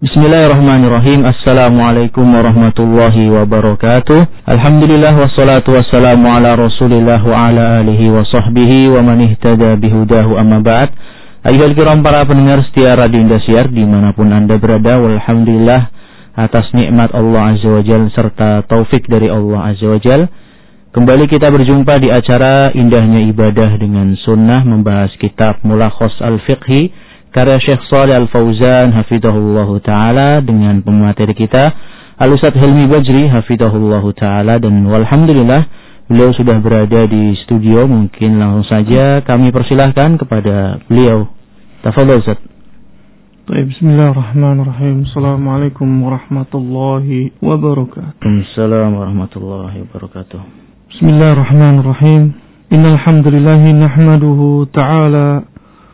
Bismillahirrahmanirrahim. Assalamualaikum warahmatullahi wabarakatuh. Alhamdulillah wassalatu wassalamu ala Rasulillah wa ala alihi wa sahbihi wa man ihtada bihudahu amma ba'd. Ayyuhal kiram, para pendengar setia Radio Indosiar dimanapun Anda berada, walhamdulillah atas nikmat Allah Azza wa Jalla serta taufik dari Allah Azza wa Jalla, kembali kita berjumpa di acara Indahnya Ibadah dengan Sunnah, membahas kitab Mulakhas Al-Fiqhi karya Syekh Shalih Al-Fauzan hafizahullahu ta'ala, dengan pemateri kita Al-Ustadz Helmi Bajri hafizahullahu ta'ala. Dan walhamdulillah beliau sudah berada di studio. Mungkin langsung saja kami persilahkan kepada beliau. Tafadhol Ustadz. Bismillahirrahmanirrahim. Assalamualaikum warahmatullahi wabarakatuh. Waalaikumsalam warahmatullahi wabarakatuh. Bismillahirrahmanirrahim. Innal hamdalillahi nahmaduhu ta'ala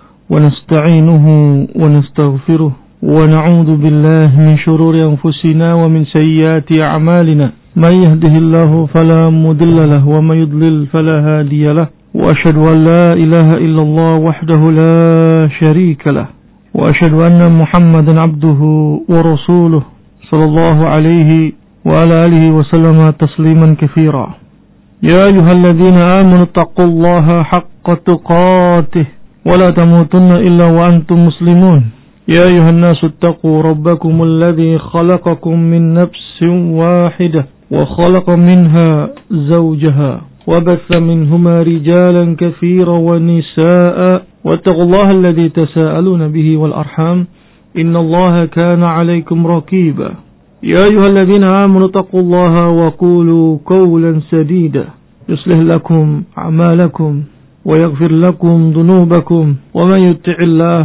ونستعينه ونستغفره ونعوذ بالله من شرور أنفسنا ومن سيئات أعمالنا من يهده الله فلا مضل له ومن يضلل فلا هادي له وأشهد أن لا إله إلا الله وحده لا شريك له وأشهد أن محمدا عبده ورسوله صلى الله عليه وعلى آله وسلم تسليما كثيرا. يا أيها الذين آمنوا اتقوا الله حق تقاته ولا تموتن إلا وأنتم مسلمون. يا أيها الناس اتقوا ربكم الذي خلقكم من نفس واحدة وخلق منها زوجها وبث منهما رجالا كثيرا ونساء واتقوا الله الذي تساءلون به والأرحام إن الله كان عليكم رقيبا. يا أيها الذين آمنوا اتقوا الله وقولوا قولا سديدا يصلح لكم أعمالكم ويغفر لكم ذنوبكم ومن يطع الله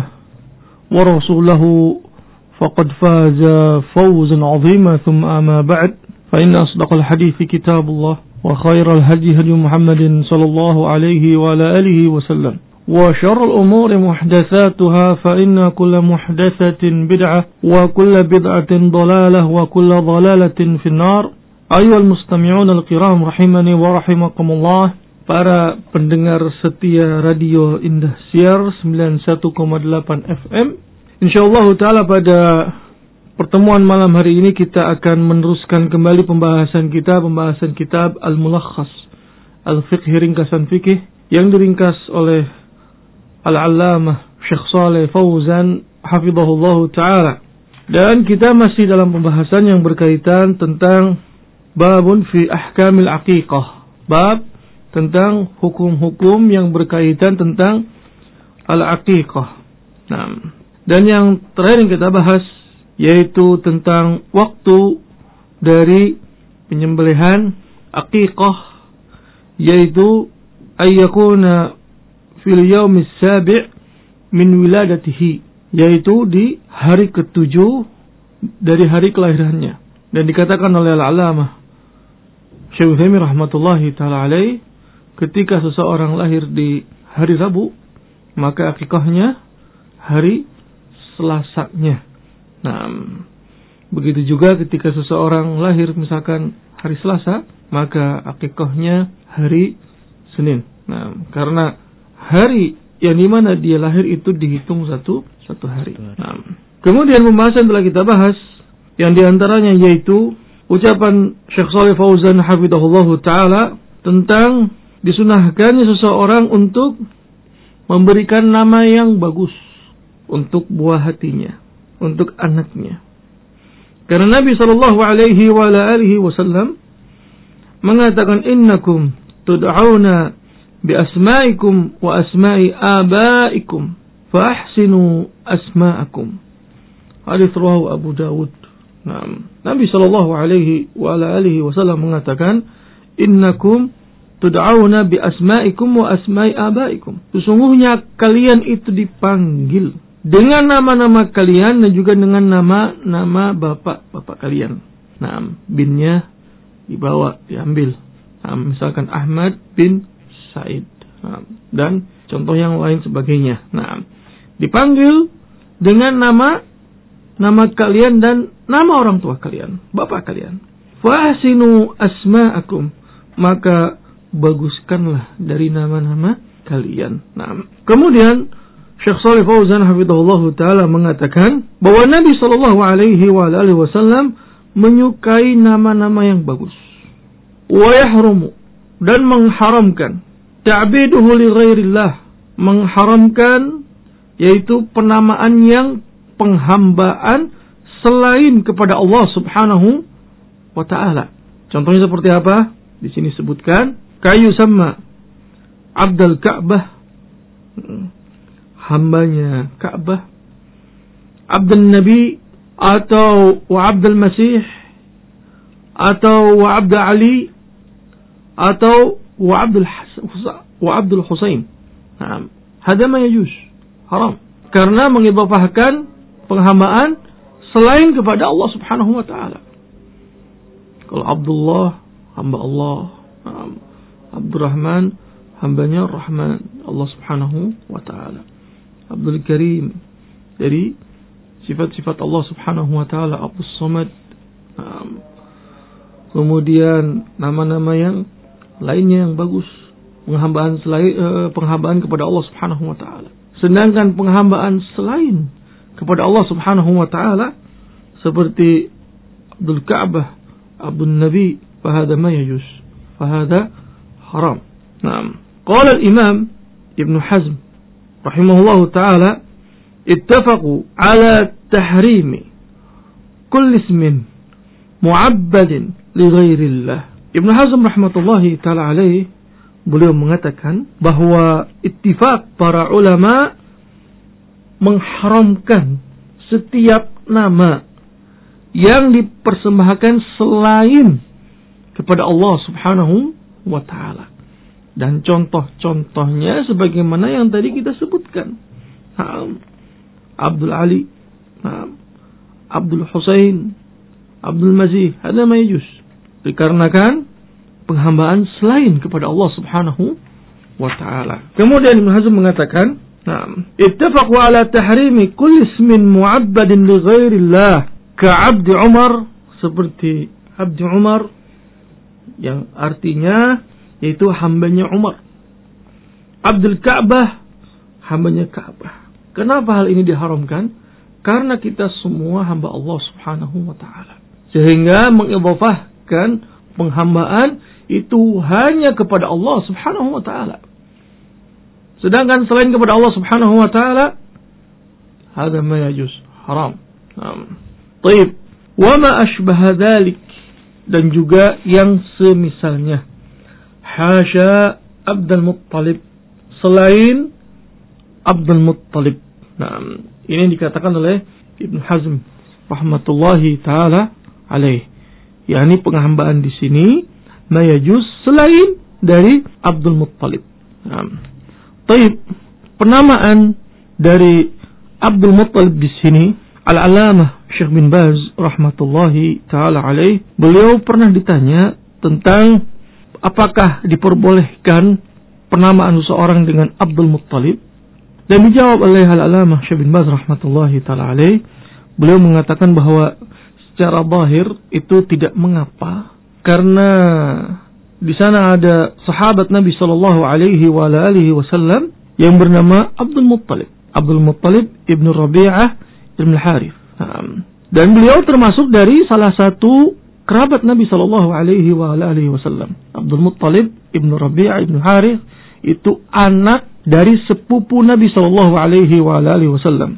ورسوله فقد فاز فوزا عظيما. ثم أما بعد فإن أصدق الحديث كتاب الله وخير الهدي هدي محمد صلى الله عليه وعلى آله وسلم وشر الأمور محدثاتها فإن كل محدثة بدعة وكل بدعة ضلالة وكل ضلالة في النار. أيها المستمعون الكرام رحمني ورحمكم الله. Para pendengar setia Radio Indosiar 91,8 FM, insyaallah ta'ala pada pertemuan malam hari ini kita akan meneruskan kembali pembahasan kitab Al-Mulakhas Al-Fiqhi, ringkasan fikih yang diringkas oleh Al-Allamah Syekh Shalih Fauzan hafizahullahu ta'ala. Dan kita masih dalam pembahasan yang berkaitan tentang babun fi ahkamil aqiqah, bab tentang hukum-hukum yang berkaitan tentang al-aqiqah. Nah, dan yang terakhir yang kita bahas yaitu tentang waktu dari penyembelihan aqiqah, yaitu ayyakuna fil yaumis sabi' min wiladatihi, yaitu di hari ke-7 dari hari kelahirannya. Dan dikatakan oleh al-Allamah Syekh Utsaimin rahmatullahi taala alaih, ketika seseorang lahir di hari Rabu, maka akikahnya hari Selasanya. Nah, begitu juga ketika seseorang lahir misalkan hari Selasa, maka akikahnya hari Senin. Nah, karena hari yang dimana dia lahir itu dihitung satu hari. Nah, kemudian pembahasan telah kita bahas, yang diantaranya yaitu ucapan Syekh Shalih Fauzan hafizahullahu ta'ala tentang disunahkannya seseorang untuk memberikan nama yang bagus untuk buah hatinya, untuk anaknya. Karena Nabi sallallahu alaihi wasallam mengatakan, innakum tud'auna bi asma'ikum wa asma'i abaikum fa ahsinu asma'akum. Hadis riwayat Abu Dawud. Nah, Nabi sallallahu alaihi wasallam mengatakan, innakum tud'auna bi asma'ikum wa asma'i abaikum. Sesungguhnya kalian itu dipanggil dengan nama-nama kalian dan juga dengan nama-nama bapak-bapak kalian. Nah, binnya diambil. Nah, misalkan Ahmad bin Said. Nah, dan contoh yang lain sebagainya. Nah, dipanggil dengan nama kalian dan nama orang tua kalian, bapak kalian. Fa ahsinu asma'akum, maka baguskanlah dari nama-nama kalian. Nah, kemudian Syekh Shalih Fauzan hafizahullah taala mengatakan bahwa Nabi sallallahu alaihi wasallam menyukai nama-nama yang bagus. Wa yahrumu, dan mengharamkan ta'biduhu li ghairillah, mengharamkan yaitu penamaan yang penghambaan selain kepada Allah Subhanahu wa taala. Contohnya seperti apa? Di sini sebutkan kayu sama Abdul Ka'bah, hambanya Ka'bah, Abdul Nabi, atau wa Abdul Masih, atau wa Abdul Ali, atau wa Abdul Husain. Hada ma yajuz, haram. Karena mengidhafahkan penghambaan selain kepada Allah Subhanahu wa taala. Kalau Abdullah, hamba Allah. Abdurrahman, hambanya Rahman, Allah Subhanahu wa taala. Abdul Karim, jadi sifat-sifat Allah Subhanahu wa taala. Abdus Samad. Kemudian nama-nama yang lainnya yang bagus, penghambaan kepada Allah Subhanahu wa taala. Sedangkan penghambaan selain kepada Allah Subhanahu wa taala seperti Abdul Ka'bah, Abdul Nabi, fahada ma yajuz, fahada haram. Naam. Qala al-Imam Ibn Hazm rahimahullahu taala, ittafaqu ala tahrimi kulli ismin mu'abbadin li ghairillah. Ibn Hazm rahmatullahi taala alaih, beliau mengatakan bahwa ittifaq para ulama mengharamkan setiap nama yang dipersembahkan selain kepada Allah Subhanahu wa taala. Dan contoh-contohnya sebagaimana yang tadi kita sebutkan. Abdul Ali, Abdul Husain, Abdul Masih, hada ma yajuz. Dikarenakan penghambaan selain kepada Allah Subhanahu wa taala. Kemudian Ibnu Hazm mengatakan, ittafaqu ala tahrimi kulli ismin mu'abbadin li ghairillah, ka'abd Umar, seperti Abd Umar yang artinya yaitu hambanya Umar. Abdul Ka'bah, hambanya Ka'bah. Kenapa hal ini diharamkan? Karena kita semua hamba Allah Subhanahu wa taala. Sehingga mengidhafahkan penghambaan itu hanya kepada Allah Subhanahu wa taala. Sedangkan selain kepada Allah Subhanahu wa taala, hada ma yajuz, haram. Baik, wa ma ashbaha dzalik, dan juga yang semisalnya. Hasya Abdul Muttalib, selain Abdul Muttalib. Ini dikatakan oleh Ibn Hazm rahmatullahi taala alaih. yakni penghambaan di sini mayajuz selain dari Abdul Muttalib. Taib, penamaan dari Abdul Muttalib di sini, Al-Alamah Syekh bin Baz rahmatullahi taala alaih, beliau pernah ditanya tentang apakah diperbolehkan penamaan seseorang dengan Abdul Muttalib, dan dijawab oleh Al-Alamah Syekh bin Baz rahmatullahi taala alaih, beliau mengatakan bahwa secara zahir itu tidak mengapa, karena di sana ada sahabat Nabi sallallahu alaihi wasallam yang bernama Abdul Muttalib. Abdul Muttalib ibnu Rabi'ah ibnu Harith. Dan beliau termasuk dari salah satu kerabat Nabi sallallahu alaihi wasallam. Abdul Muttalib ibnu Rabi'ah ibnu Harith itu anak dari sepupu Nabi sallallahu alaihi wasallam.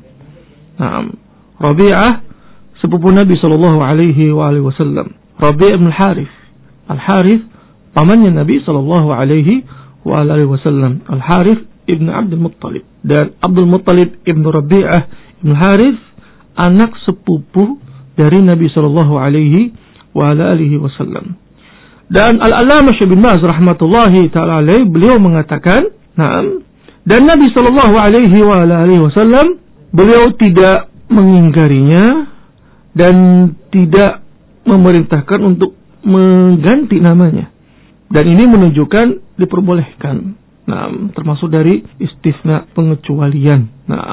Rabi'ah sepupu Nabi sallallahu alaihi wasallam. Rabi'ah ibnu Harith. Al-Harith pamannya Nabi sallallahu alaihi wasallam. Al-Harith ibnu Abdul Muttalib. Dan Abdul Muttalib ibnu Rabi'ah ibnu Harith anak sepupu dari Nabi sallallahu alaihi wasallam. Dan Al-Alamah Syekh bin Baz rahmatullahi taala alaihi, beliau mengatakan, dan Nabi sallallahu alaihi wasallam beliau tidak mengingkarinya dan tidak memerintahkan untuk mengganti namanya. Dan ini menunjukkan diperbolehkan. Termasuk dari istisna, pengecualian.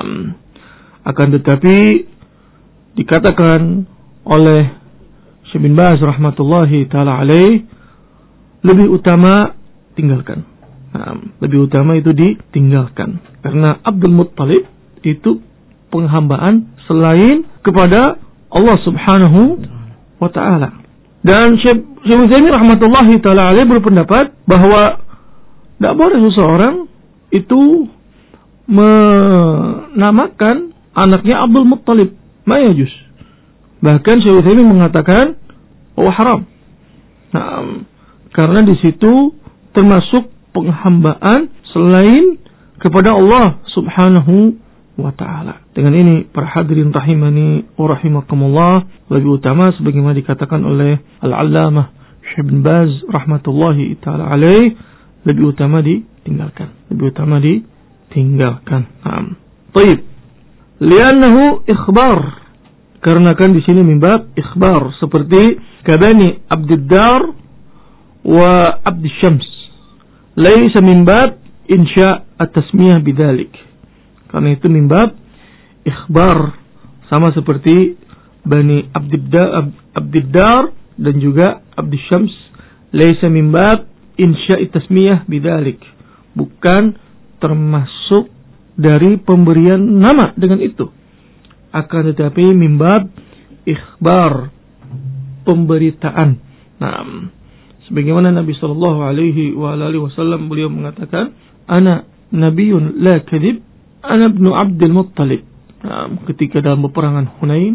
Akan tetapi dikatakan oleh Syekh bin Baz rahmatullahi taala alaih, lebih utama tinggalkan. Lebih utama itu ditinggalkan. Karena Abdul Muttalib itu penghambaan selain kepada Allah Subhanahu wa ta'ala. Dan Syekh Utsaimin rahmatullahi ta'ala alaih berpendapat bahwa tidak boleh seseorang itu menamakan anaknya Abdul Muttalib, ma yajuz. Bahkan Syekh Utsaimin mengatakan bahwa haram. Nah, karena di situ termasuk penghambaan selain kepada Allah Subhanahu wa ta'ala. Dengan ini para hadirin rahimani wa rahimakumullah, lebih utama sebagaimana dikatakan oleh Al-Allamah Syekh bin Baz rahmatullahi ta'ala alaih, lebih utama ditinggalkan. Baik. Li'annahu ikhbar. Karena kan di sini mimbab ikhbar, seperti kabani Abdiddar wa Abdisyams. Laisa mimbab insya at-tasmiyah bidzalik. Karena itu mimbab ikhbar, sama seperti Bani Abdiddar dan juga Abdisyams. Laisa mimbab insya at-tasmiyah bidzalik. Bukan termasuk dari pemberian nama dengan itu. Akan tetapi mimbab ikhbar, pemberitaan. Nah, sebagaimana Nabi sallallahu alaihi wasallam beliau mengatakan, ana nabiyyun la kadhib, ana ibnu Abdul Muttalib. Nah, ketika dalam peperangan Hunain,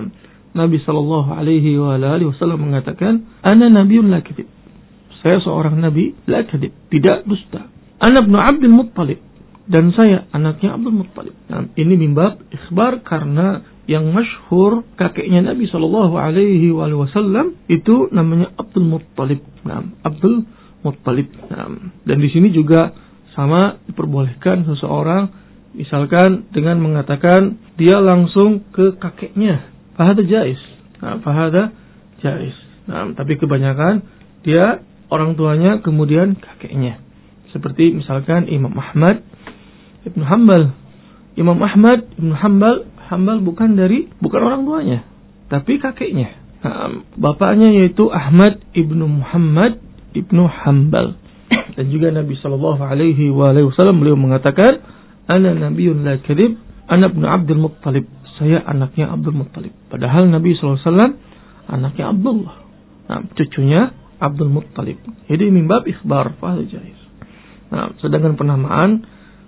Nabi sallallahu alaihi wasallam mengatakan, ana nabiyyun la kadhib. Saya seorang nabi la kadhib, tidak dusta. Ana ibnu Abdul Muttalib, dan saya anaknya Abdul Muttalib. Nah, ini mimbab ikhbar karena yang masyhur kakeknya Nabi sallallahu alaihi wasallam itu namanya Abdul Muttalib. Nah, Abdul Muttalib. Nah, dan di sini juga sama diperbolehkan seseorang misalkan dengan mengatakan dia langsung ke kakeknya. Fahada jaiz. Nah, fahada jaiz. Nah, tapi kebanyakan dia orang tuanya kemudian kakeknya. Seperti misalkan Imam Ahmad Ibn Hanbal. Imam Ahmad Ibn Hanbal bukan orang tuanya, tapi kakeknya. Bapaknya yaitu Ahmad Ibn Muhammad Ibn Hanbal. Dan juga Nabi sallallahu alaihi wasallam beliau mengatakan, ana nabiyyun la kadhib, ana ibnu Abdul Muttalib. Saya anaknya Abdul Muttalib. Padahal Nabi sallallahu alaihi wasallam anaknya Abdullah. Nah, cucunya Abdul Muttalib. Jadi mimbab ikhbar, fa jaiz. Nah, sedangkan penamaan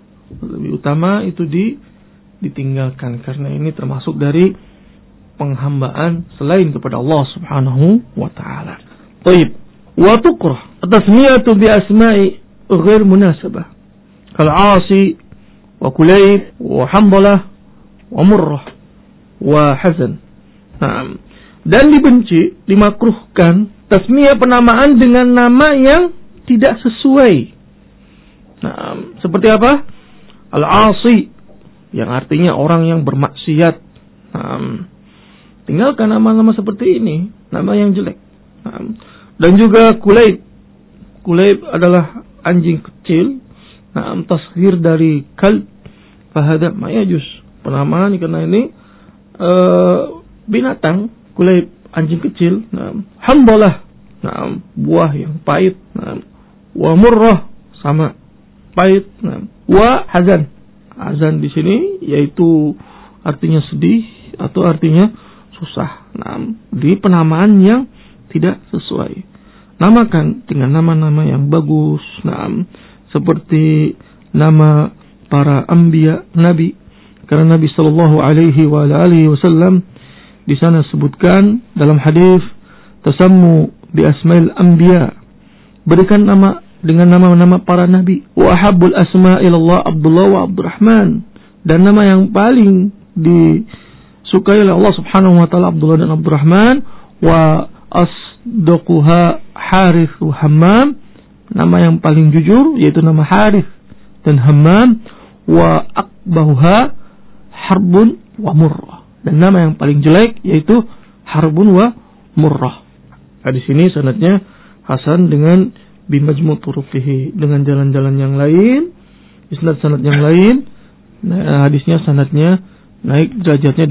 lebih utama itu ditinggalkan karena ini termasuk dari penghambaan selain kepada Allah Subhanahu wa ta'ala. Baik. Wa tukrah at-tasmiyatu bi asma'i ghair munasabah. Kal 'Asi wa Kulayb wa Hanbalah wa Murrah wa Hazan. Nah, dan dibenci, dimakruhkan tasmiyah penamaan dengan nama yang tidak sesuai. Nah, seperti apa? Al-Asi, yang artinya orang yang bermaksiat. Tinggalkan nama-nama seperti ini, nama yang jelek. Dan juga Kulayb. Kulayb adalah anjing kecil. Tasghir dari kalb. Fahada mayajus. Penamaan karena ini binatang. Kulayb, anjing kecil. Hanbalah, buah yang pahit. Wa Murrah, sama pahit. Wa Hazan. Hazan di sini yaitu artinya sedih atau artinya susah. Di penamaan yang tidak sesuai. Namakan dengan nama-nama yang bagus. Seperti nama para anbiya, nabi. Karena Nabi sallallahu alaihi wasallam di sana sebutkan dalam hadis, tasammu bi asmail anbiya. Berikan nama dengan nama-nama para nabi. Wa ahabbul asma ilallah Abdullah wa Abdurrahman. Dan nama yang paling disukai oleh Allah Subhanahu wa taala Abdullah dan Abdurrahman. Wa asdaquha Harith wa Hammam. Nama yang paling jujur yaitu nama Harith dan Hammam. Wa aqbahuha Harbun wa Murrah. Dan nama yang paling jelek yaitu Harbun wa Murrah. Nah, di sini sanadnya hasan dengan bimajmu turuqihi, dengan jalan-jalan yang lain, isnad-sanad yang lain. Nah, hadisnya sanadnya naik derajatnya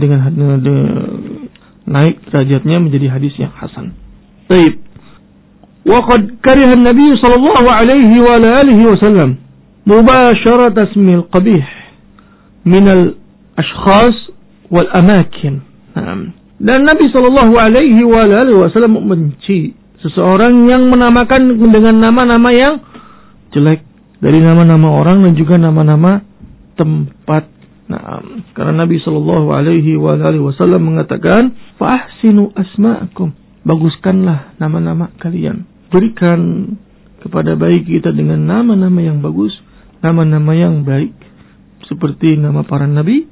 naik derajatnya menjadi hadis yang hasan. Baik. Wa qad kariha an-nabiy sallallahu alaihi wa alihi wasallam mubasharat ismil qabih min ashkhas wal amakin. Dan Nabi sallallahu alaihi wasallam membenci seseorang yang menamakan dengan nama-nama yang jelek dari nama-nama orang dan juga nama-nama tempat. Karena Nabi sallallahu alaihi wasallam mengatakan, "Fa ahsinu asma'akum." Baguskanlah nama-nama kalian. Berikan kepada bayi kita dengan nama-nama yang bagus, nama-nama yang baik, seperti nama para nabi.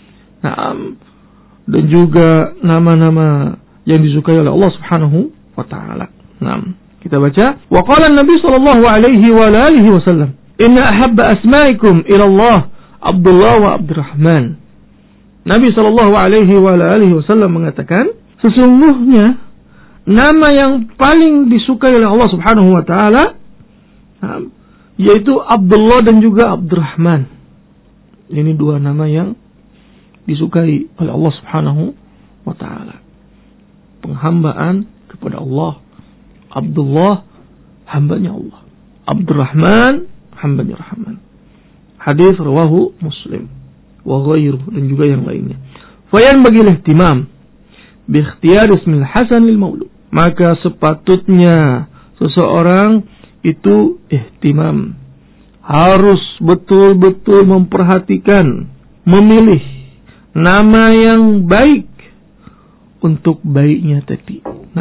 Dan juga nama-nama yang disukai oleh Allah Subhanahu wa taala. Kita baca, wa qala Nabi sallallahu alaihi wasallam, "Inna ahabba asma'ikum ila Allah Abdullah wa Abdurrahman." Nabi sallallahu alaihi wasallam mengatakan, sesungguhnya nama yang paling disukai oleh Allah Subhanahu wa taala yaitu Abdullah dan juga Abdurrahman. Ini dua nama yang disukai oleh Allah Subhanahu wa taala. Penghambaan kepada Allah. Abdullah, hambanya Allah. Abdurrahman, hambanya Rahman. Hadis rawahu Muslim wa ghairuhu, dan juga yang lainnya. Fayan bagi ihtimam bi ikhtiyar ismil hasan lil maulud. Maka sepatutnya seseorang itu ihtimam, harus betul-betul memperhatikan, memilih nama yang baik untuk bayinya tadi.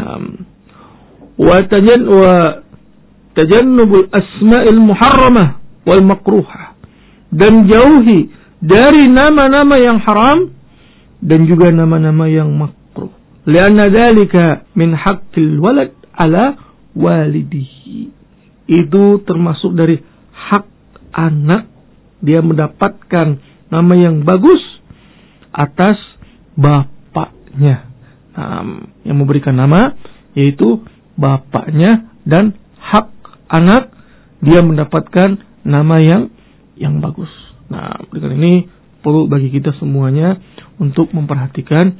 Wa tajannubul asma'il muharramah wal makruhah, dan jauhi dari nama-nama yang haram dan juga nama-nama yang makruh. Lianna dzalika min haqqil walad ala walidihi. Itu termasuk dari hak anak, dia mendapatkan nama yang bagus atas bapaknya. Yang memberikan nama yaitu bapaknya, dan hak anak dia mendapatkan nama yang bagus. Dengan ini perlu bagi kita semuanya untuk memperhatikan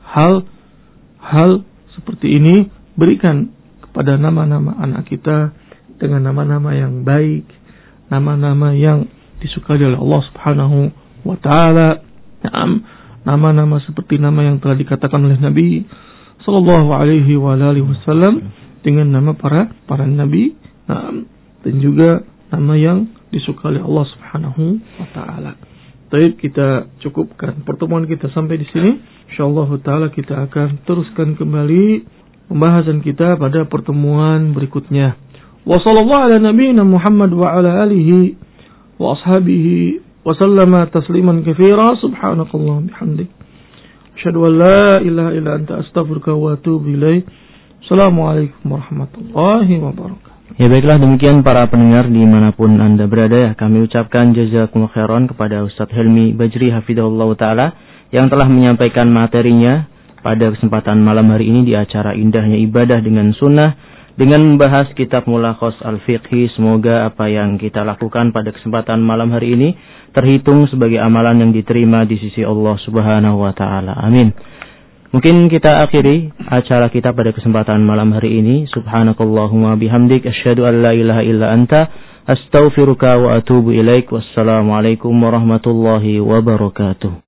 hal seperti ini. Berikan kepada nama-nama anak kita dengan nama-nama yang baik, nama-nama yang disukai oleh Allah Subhanahu wa taala. Nama-nama seperti nama yang telah dikatakan oleh Nabi sallallahu alaihi wasallam dengan nama para nabi, dan juga nama yang disukai oleh Allah Subhanahu wa taala. Baik, kita cukupkan pertemuan kita sampai di sini. Insyaallah taala kita akan teruskan kembali pembahasan kita pada pertemuan berikutnya. Wa sallallahu ala nabiyyina Muhammad wa ala alihi wa ashabihi wa sallama tasliman katsira. Subhanakallah bihamdik, asyhadu an la ilaha illa anta astaghfiruka wa atubu ilaik. Assalamualaikum warahmatullahi wabarakatuh. Ya, baiklah, demikian para pendengar dimanapun Anda berada, ya, kami ucapkan jazakumullah khairan kepada Ustaz Helmi Bajri hafizahullah ta'ala yang telah menyampaikan materinya pada kesempatan malam hari ini di acara Indahnya Ibadah dengan Sunnah dengan membahas kitab Mulakhas Al-Fiqhi. Semoga apa yang kita lakukan pada kesempatan malam hari ini terhitung sebagai amalan yang diterima di sisi Allah Subhanahu wa ta'ala. Amin. Mungkin kita akhiri acara kita pada kesempatan malam hari ini. Subhanakallahumma bihamdik, asyhadu an la ilaha illa anta, astaghfiruka wa atubu ilaik. Wassalamualaikum warahmatullahi wabarakatuh.